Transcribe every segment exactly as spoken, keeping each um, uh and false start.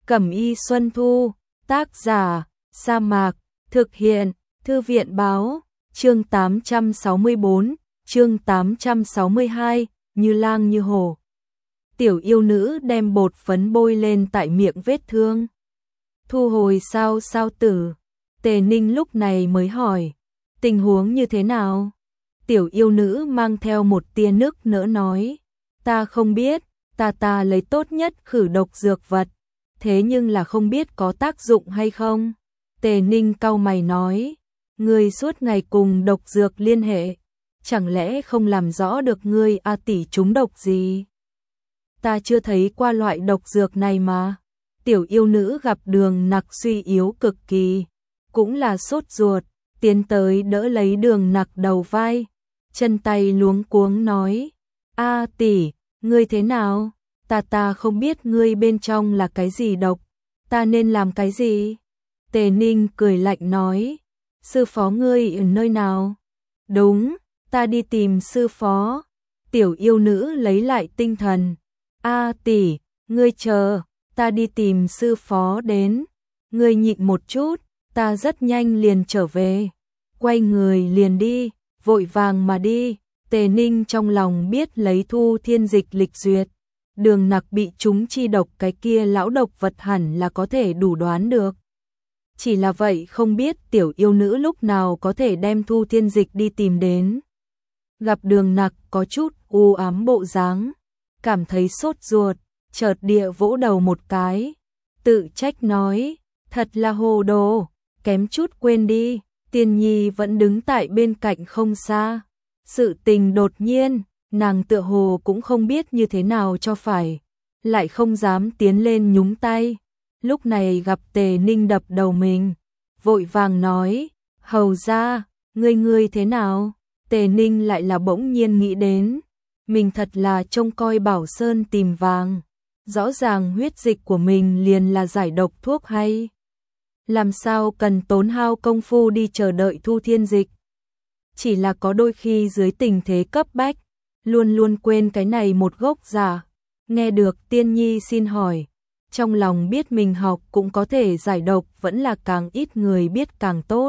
Cẩm y Xuân Thu, tác giả, Sa Mạc, thực hiện, Thư viện báo, chương tám trăm sáu mươi tư, chương tám trăm sáu mươi hai, như lang như hổ. Tiểu yêu nữ đem bột phấn bôi lên tại miệng vết thương. Thu hồi sao sao tử, Tề Ninh lúc này mới hỏi, tình huống như thế nào? Tiểu yêu nữ mang theo một tia nước nỡ nói, ta không biết, ta ta lấy tốt nhất khử độc dược vật, thế nhưng là không biết có tác dụng hay không. Tề Ninh cau mày nói, ngươi suốt ngày cùng độc dược liên hệ, chẳng lẽ không làm rõ được ngươi a tỷ trúng độc gì? Ta chưa thấy qua loại độc dược này mà. Tiểu yêu nữ gặp Đường Nặc suy yếu cực kỳ, cũng là sốt ruột, tiến tới đỡ lấy Đường Nặc đầu vai, chân tay luống cuống nói, a tỷ, ngươi thế nào? Ta ta không biết ngươi bên trong là cái gì độc, ta nên làm cái gì? Tề Ninh cười lạnh nói, sư phó ngươi ở nơi nào? Đúng, ta đi tìm sư phó. Tiểu yêu nữ lấy lại tinh thần, a tỷ, ngươi chờ, ta đi tìm sư phó đến, ngươi nhịn một chút, ta rất nhanh liền trở về. Quay người liền đi, vội vàng mà đi. Tề Ninh trong lòng biết lấy Thu Thiên Dịch lịch duyệt, Đường Nặc bị chúng chi độc cái kia lão độc vật hẳn là có thể đủ đoán được. Chỉ là vậy không biết tiểu yêu nữ lúc nào có thể đem Thu Thiên Dịch đi tìm đến. Gặp Đường Nặc có chút u ám bộ dáng, cảm thấy sốt ruột, chợt địa vỗ đầu một cái, tự trách nói, thật là hồ đồ, kém chút quên đi, Tiên Nhi vẫn đứng tại bên cạnh không xa. Sự tình đột nhiên, nàng tựa hồ cũng không biết như thế nào cho phải, lại không dám tiến lên nhúng tay. Lúc này gặp Tề Ninh đập đầu mình, vội vàng nói, hầu ra, ngươi ngươi thế nào? Tề Ninh lại là bỗng nhiên nghĩ đến, mình thật là trông coi Bảo Sơn tìm vàng, rõ ràng huyết dịch của mình liền là giải độc thuốc hay. Làm sao cần tốn hao công phu đi chờ đợi Thu Thiên Dịch. Chỉ là có đôi khi dưới tình thế cấp bách, luôn luôn quên cái này một gốc giả. Nghe được Tiên Nhi xin hỏi, trong lòng biết mình học cũng có thể giải độc vẫn là càng ít người biết càng tốt.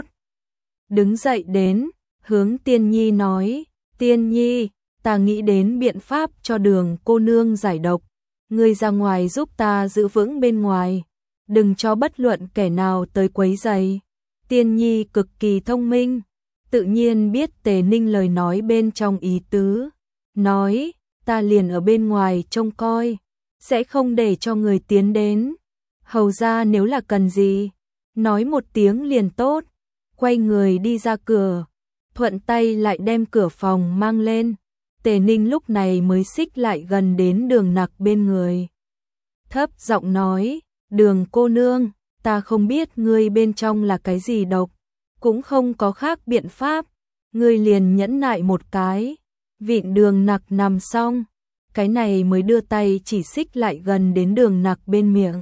Đứng dậy đến, hướng Tiên Nhi nói, Tiên Nhi, ta nghĩ đến biện pháp cho Đường cô nương giải độc. Ngươi ra ngoài giúp ta giữ vững bên ngoài, đừng cho bất luận kẻ nào tới quấy rầy. Tiên Nhi cực kỳ thông minh, tự nhiên biết Tề Ninh lời nói bên trong ý tứ, nói, ta liền ở bên ngoài trông coi, sẽ không để cho người tiến đến. Hầu ra nếu là cần gì, nói một tiếng liền tốt. Quay người đi ra cửa, thuận tay lại đem cửa phòng mang lên. Tề Ninh lúc này mới xích lại gần đến Đường Nặc bên người, thấp giọng nói, Đường cô nương, ta không biết ngươi bên trong là cái gì độc, cũng không có khác biện pháp, ngươi liền nhẫn nại một cái. Vịn Đường Nặc nằm xong, cái này mới đưa tay chỉ xích lại gần đến Đường Nặc bên miệng,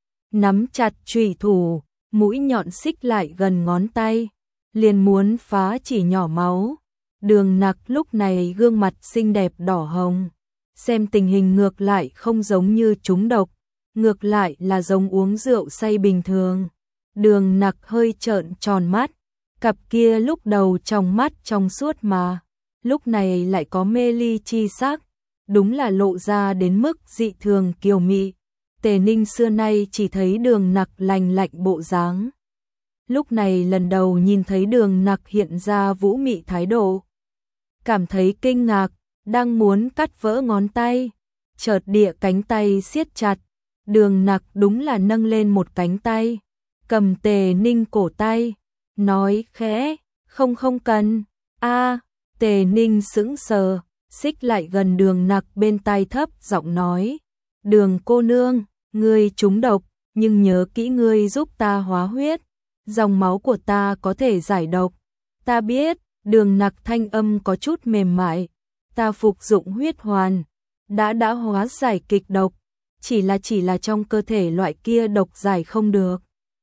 nắm chặt chùy thủ, mũi nhọn xích lại gần ngón tay, liền muốn phá chỉ nhỏ máu. Đường Nặc lúc này gương mặt xinh đẹp đỏ hồng, xem tình hình ngược lại không giống như trúng độc, ngược lại là giống uống rượu say bình thường. Đường Nặc hơi trợn tròn mắt, cặp kia lúc đầu trong mắt trong suốt mà, lúc này lại có mê ly chi sắc, đúng là lộ ra đến mức dị thường kiều mị. Tề Ninh xưa nay chỉ thấy Đường Nặc lành lạnh bộ dáng, lúc này lần đầu nhìn thấy Đường Nặc hiện ra vũ mị thái độ, cảm thấy kinh ngạc, đang muốn cắt vỡ ngón tay, chợt địa cánh tay siết chặt. Đường Nặc đúng là nâng lên một cánh tay, cầm Tề Ninh cổ tay, nói khẽ, không không cần. A, Tề Ninh sững sờ, xích lại gần Đường Nặc bên tai thấp giọng nói, Đường cô nương, ngươi trúng độc, nhưng nhớ kỹ ngươi giúp ta hóa huyết, dòng máu của ta có thể giải độc. Ta biết. Đường Nặc thanh âm có chút mềm mại, ta phục dụng huyết hoàn, đã đã hóa giải kịch độc, chỉ là chỉ là trong cơ thể loại kia độc giải không được.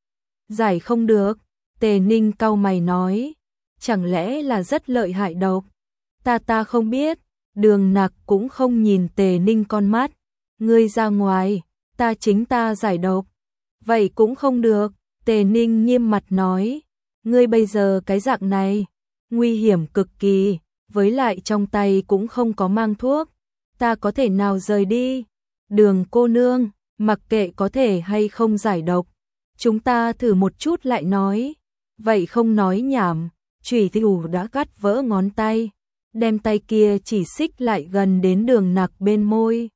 Giải không được? Tề Ninh cau mày nói, chẳng lẽ là rất lợi hại độc? Ta ta không biết. Đường Nặc cũng không nhìn Tề Ninh con mắt, ngươi ra ngoài, ta chính ta giải độc. Vậy cũng không được, Tề Ninh nghiêm mặt nói, ngươi bây giờ cái dạng này, nguy hiểm cực kỳ, với lại trong tay cũng không có mang thuốc, ta có thể nào rời đi? Đường cô nương, mặc kệ có thể hay không giải độc, chúng ta thử một chút lại nói. Vậy không nói nhảm, chủy thủ đã cắt vỡ ngón tay, đem tay kia chỉ xích lại gần đến đường nặc bên môi.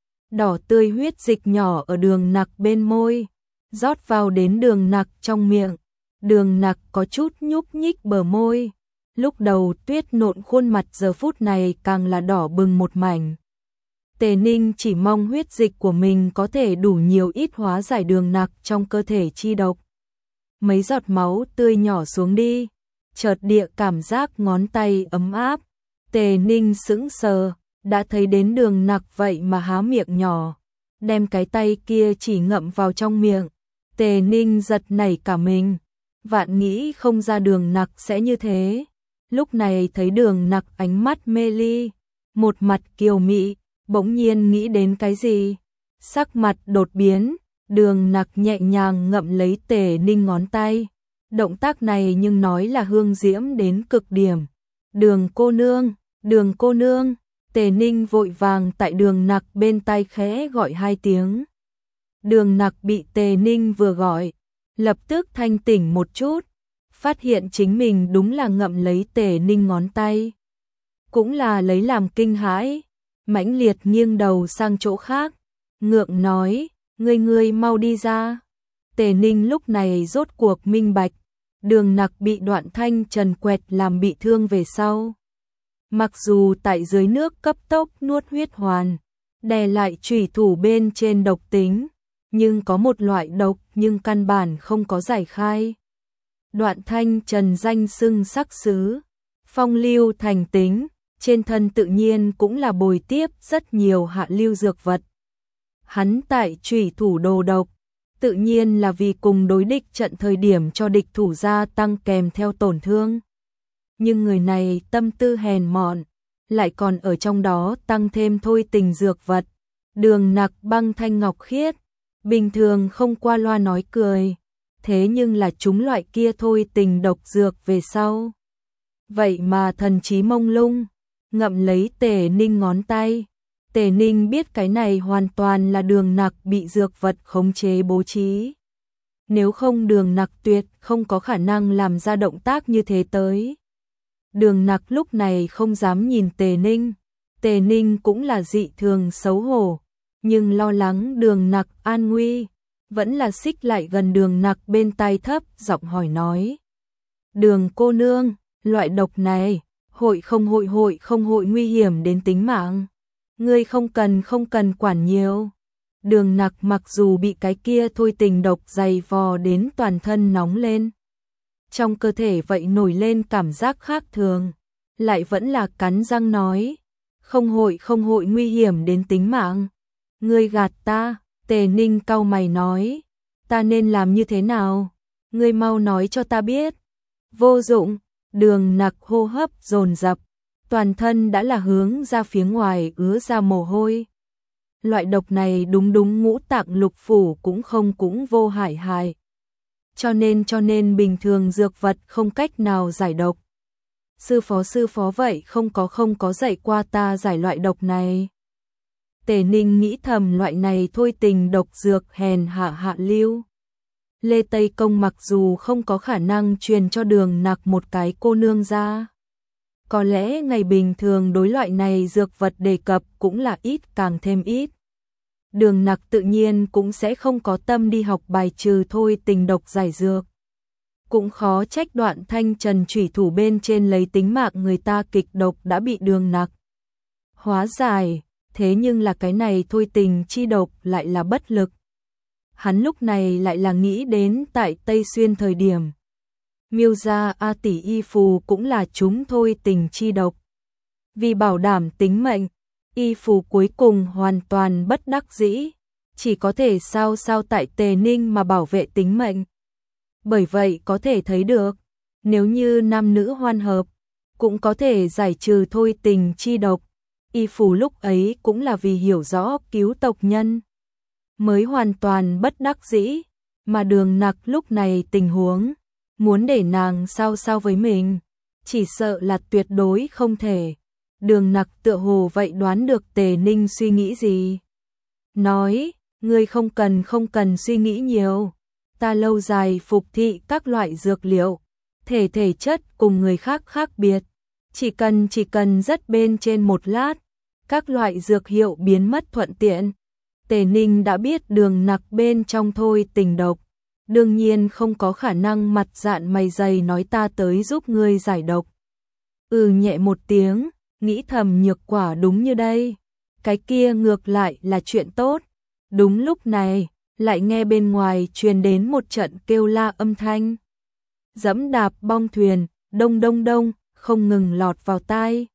Đỏ tươi huyết dịch nhỏ ở đường nặc bên môi, rót vào đến đường nặc trong miệng. Đường nặc có chút nhúc nhích bờ môi. Lúc đầu tuyết nộn khuôn mặt giờ phút này càng là đỏ bừng một mảnh. Tề Ninh chỉ mong huyết dịch của mình có thể đủ nhiều ít hóa giải đường nặc trong cơ thể chi độc. Mấy giọt máu tươi nhỏ xuống đi, chợt địa cảm giác ngón tay ấm áp. Tề Ninh sững sờ, đã thấy đến đường nặc vậy mà há miệng nhỏ, đem cái tay kia chỉ ngậm vào trong miệng. Tề Ninh giật nảy cả mình, vạn nghĩ không ra đường nặc sẽ như thế. Lúc này thấy đường nặc ánh mắt mê ly, một mặt kiều mị, bỗng nhiên nghĩ đến cái gì, sắc mặt đột biến. Đường nặc nhẹ nhàng ngậm lấy Tề Ninh ngón tay, động tác này nhưng nói là hương diễm đến cực điểm. Đường cô nương, đường cô nương, Tề Ninh vội vàng tại đường nặc bên tai khẽ gọi hai tiếng. Đường nặc bị Tề Ninh vừa gọi, lập tức thanh tỉnh một chút, phát hiện chính mình đúng là ngậm lấy Tề Ninh ngón tay. Cũng là lấy làm kinh hãi, mãnh liệt nghiêng đầu sang chỗ khác, ngượng nói, ngươi ngươi mau đi ra. Tề Ninh lúc này rốt cuộc minh bạch, đường nặc bị Đoạn Thanh Trần quẹt làm bị thương về sau. Mặc dù tại dưới nước cấp tốc nuốt huyết hoàn, đè lại chủy thủ bên trên độc tính, nhưng có một loại độc nhưng căn bản không có giải khai. Đoạn Thanh Trần danh xưng sắc sứ, phong lưu thành tính, trên thân tự nhiên cũng là bồi tiếp rất nhiều hạ lưu dược vật. Hắn tại chủy thủ đồ độc, tự nhiên là vì cùng đối địch trận thời điểm cho địch thủ gia tăng kèm theo tổn thương. Nhưng người này tâm tư hèn mọn, lại còn ở trong đó tăng thêm thôi tình dược vật. Đường nặc băng thanh ngọc khiết, bình thường không qua loa nói cười, thế nhưng là chúng loại kia thôi tình độc dược về sau. Vậy mà thần trí mông lung, ngậm lấy Tề Ninh ngón tay. Tề Ninh biết cái này hoàn toàn là đường nặc bị dược vật khống chế bố trí. Nếu không đường nặc tuyệt không có khả năng làm ra động tác như thế tới. Đường nặc lúc này không dám nhìn Tề Ninh. Tề Ninh cũng là dị thường xấu hổ, nhưng lo lắng đường nặc an nguy, vẫn là xích lại gần đường nặc bên tai thấp giọng hỏi nói. Đường cô nương, loại độc này, hội không hội hội không hội nguy hiểm đến tính mạng. Ngươi không cần không cần quản nhiều. Đường nặc mặc dù bị cái kia thôi tình độc dày vò đến toàn thân nóng lên, trong cơ thể vậy nổi lên cảm giác khác thường, lại vẫn là cắn răng nói, không hội không hội nguy hiểm đến tính mạng. Ngươi gạt ta. Tề Ninh cau mày nói, ta nên làm như thế nào? Ngươi mau nói cho ta biết. Vô dụng. Đường nặc hô hấp dồn dập, toàn thân đã là hướng ra phía ngoài ứa ra mồ hôi. Loại độc này đúng đúng ngũ tạng lục phủ cũng không cũng vô hại hại. Cho nên cho nên bình thường dược vật không cách nào giải độc. Sư phó sư phó vậy không có không có dạy qua ta giải loại độc này. Tề Ninh nghĩ thầm loại này thôi tình độc dược hèn hạ hạ lưu. Lê Tây Công mặc dù không có khả năng truyền cho đường nặc một cái cô nương ra. Có lẽ ngày bình thường đối loại này dược vật đề cập cũng là ít càng thêm ít. Đường nặc tự nhiên cũng sẽ không có tâm đi học bài trừ thôi tình độc giải dược. Cũng khó trách Đoạn Thanh Trần chủy thủ bên trên lấy tính mạng người ta kịch độc đã bị đường nặc hóa giải, thế nhưng là cái này thôi tình chi độc lại là bất lực. Hắn lúc này lại là nghĩ đến tại Tây Xuyên thời điểm. Miêu gia A tỷ y phù cũng là chúng thôi tình chi độc. Vì bảo đảm tính mệnh, y phù cuối cùng hoàn toàn bất đắc dĩ, chỉ có thể sao sao tại Tề Ninh mà bảo vệ tính mệnh. Bởi vậy có thể thấy được, nếu như nam nữ hoan hợp, cũng có thể giải trừ thôi tình chi độc. Y phù lúc ấy cũng là vì hiểu rõ cứu tộc nhân, mới hoàn toàn bất đắc dĩ. mà Đường Nặc lúc này tình huống, muốn để nàng sao sao với mình, chỉ sợ là tuyệt đối không thể. Đường Nặc tựa hồ vậy đoán được Tề Ninh suy nghĩ gì. Nói, ngươi không cần không cần suy nghĩ nhiều, ta lâu dài phục thị các loại dược liệu, thể thể chất cùng người khác khác biệt, chỉ cần chỉ cần rất bên trên một lát, các loại dược hiệu biến mất thuận tiện. Tề Ninh đã biết Đường Nặc bên trong thôi tình độc, đương nhiên không có khả năng mặt dạn mày dày nói ta tới giúp ngươi giải độc. Ừ nhẹ một tiếng, nghĩ thầm nhược quả đúng như đây, cái kia ngược lại là chuyện tốt. Đúng lúc này, lại nghe bên ngoài truyền đến một trận kêu la âm thanh. Dẫm đạp bong thuyền, đông đông đông, không ngừng lọt vào tai.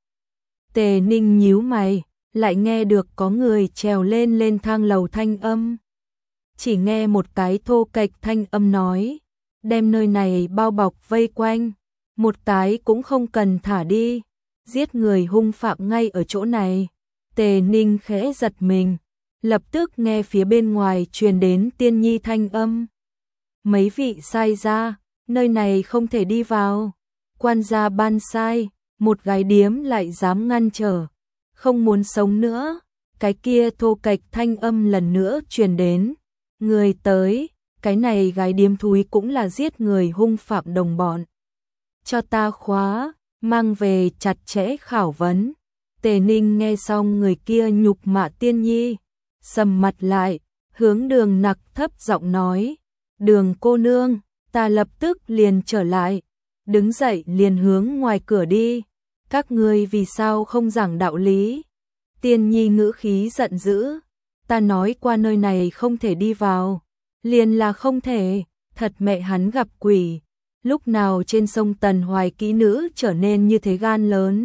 Tề Ninh nhíu mày, lại nghe được có người trèo lên lên thang lầu thanh âm. Chỉ nghe một cái thô kệch thanh âm nói, đem nơi này bao bọc vây quanh, một cái cũng không cần thả đi, giết người hung phạm ngay ở chỗ này. Tề Ninh khẽ giật mình, lập tức nghe phía bên ngoài truyền đến tiên nhi thanh âm. Mấy vị sai ra, nơi này không thể đi vào. Quan gia ban sai, một gái điếm lại dám ngăn trở, không muốn sống nữa. Cái kia thô kệch thanh âm lần nữa truyền đến. Người tới, cái này gái điếm thúi cũng là giết người hung phạm đồng bọn. Cho ta khóa, mang về chặt chẽ khảo vấn. Tề Ninh nghe xong người kia nhục mạ tiên nhi, sầm mặt lại, hướng Đường Nặc thấp giọng nói, Đường cô nương, ta lập tức liền trở lại, đứng dậy liền hướng ngoài cửa đi, các ngươi vì sao không giảng đạo lý. Tiên nhi ngữ khí giận dữ, ta nói qua nơi này không thể đi vào, liền là không thể, thật mẹ hắn gặp quỷ, lúc nào trên sông Tần Hoài kỹ nữ trở nên như thế gan lớn.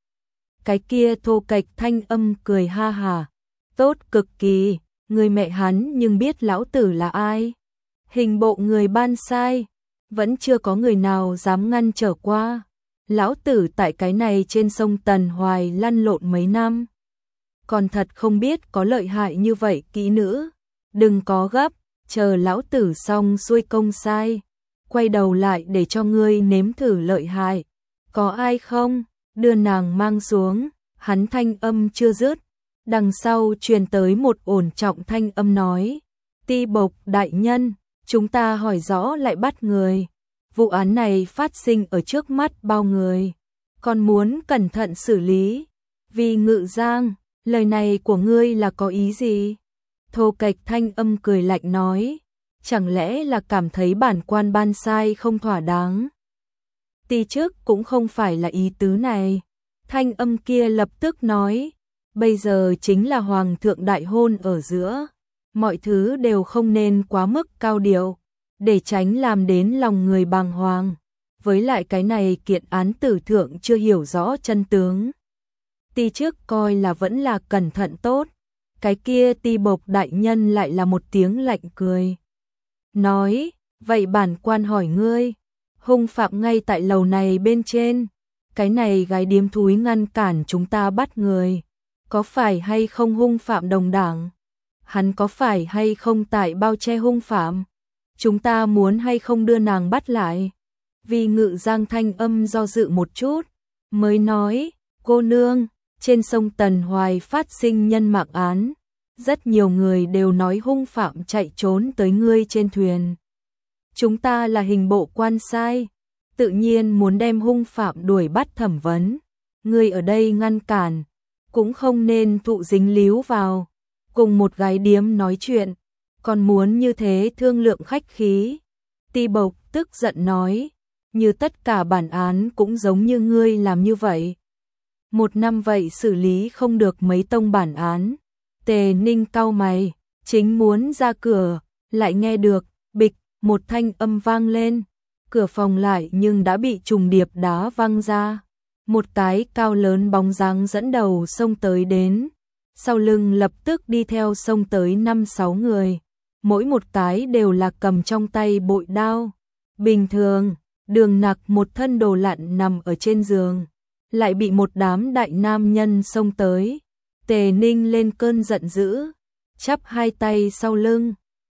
Cái kia thô kệch thanh âm cười ha hà, tốt cực kỳ, người mẹ hắn nhưng biết lão tử là ai. Hình bộ người ban sai, vẫn chưa có người nào dám ngăn trở qua. Lão tử tại cái này trên sông Tần Hoài lăn lộn mấy năm, còn thật không biết có lợi hại như vậy kỹ nữ. Đừng có gấp, chờ lão tử xong xuôi công sai, quay đầu lại để cho ngươi nếm thử lợi hại. Có ai không? Đưa nàng mang xuống. Hắn thanh âm chưa dứt, đằng sau truyền tới một ổn trọng thanh âm nói, Ti Bộc đại nhân, chúng ta hỏi rõ lại bắt người. Vụ án này phát sinh ở trước mắt bao người, còn muốn cẩn thận xử lý. Vì Ngự Giang, lời này của ngươi là có ý gì? Thô kệch thanh âm cười lạnh nói, chẳng lẽ là cảm thấy bản quan ban sai không thỏa đáng? Ti chức cũng không phải là ý tứ này. Thanh âm kia lập tức nói, bây giờ chính là hoàng thượng đại hôn ở giữa, mọi thứ đều không nên quá mức cao điệu, để tránh làm đến lòng người bàng hoàng. Với lại cái này kiện án tử thượng chưa hiểu rõ chân tướng. Ti trước coi là vẫn là cẩn thận tốt, cái kia Ti Bộc đại nhân lại là một tiếng lạnh cười. Nói, vậy bản quan hỏi ngươi, hung phạm ngay tại lầu này bên trên, cái này gái điếm thúi ngăn cản chúng ta bắt người, có phải hay không hung phạm đồng đảng? Hắn có phải hay không tại bao che hung phạm? Chúng ta muốn hay không đưa nàng bắt lại? Vì Ngự Giang thanh âm do dự một chút, mới nói, cô nương, trên sông Tần Hoài phát sinh nhân mạng án, rất nhiều người đều nói hung phạm chạy trốn tới ngươi trên thuyền. Chúng ta là hình bộ quan sai, tự nhiên muốn đem hung phạm đuổi bắt thẩm vấn. Ngươi ở đây ngăn cản, cũng không nên thụ dính líu vào, cùng một gái điếm nói chuyện, còn muốn như thế thương lượng khách khí. Ti Bộc tức giận nói, như tất cả bản án cũng giống như ngươi làm như vậy. Một năm vậy xử lý không được mấy tông bản án. Tề Ninh cau mày, chính muốn ra cửa, lại nghe được, bịch, một thanh âm vang lên. Cửa phòng lại nhưng đã bị trùng điệp đá văng ra. Một cái cao lớn bóng dáng dẫn đầu xông tới đến. Sau lưng lập tức đi theo xông tới năm sáu người. Mỗi một cái đều là cầm trong tay bội đao. Bình thường, Đường Nặc một thân đồ lặn nằm ở trên giường, lại bị một đám đại nam nhân xông tới. Tề Ninh lên cơn giận dữ, chắp hai tay sau lưng,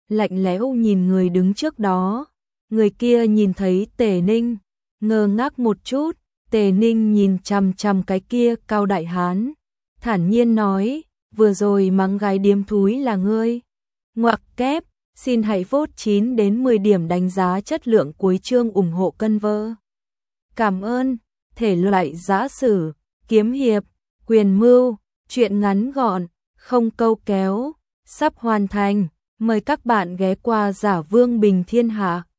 lạnh lẽo nhìn người đứng trước đó. Người kia nhìn thấy Tề Ninh, ngơ ngác một chút, Tề Ninh nhìn chằm chằm cái kia cao đại hán, thản nhiên nói, vừa rồi mắng gái điếm thúi là ngươi. Ngoặc kép, xin hãy vote chín đến mười điểm đánh giá chất lượng cuối chương ủng hộ cân vơ. Cảm ơn, thể loại giã sử, kiếm hiệp, quyền mưu, truyện ngắn gọn, không câu kéo, sắp hoàn thành, mời các bạn ghé qua Giả Vương Bình Thiên Hạ.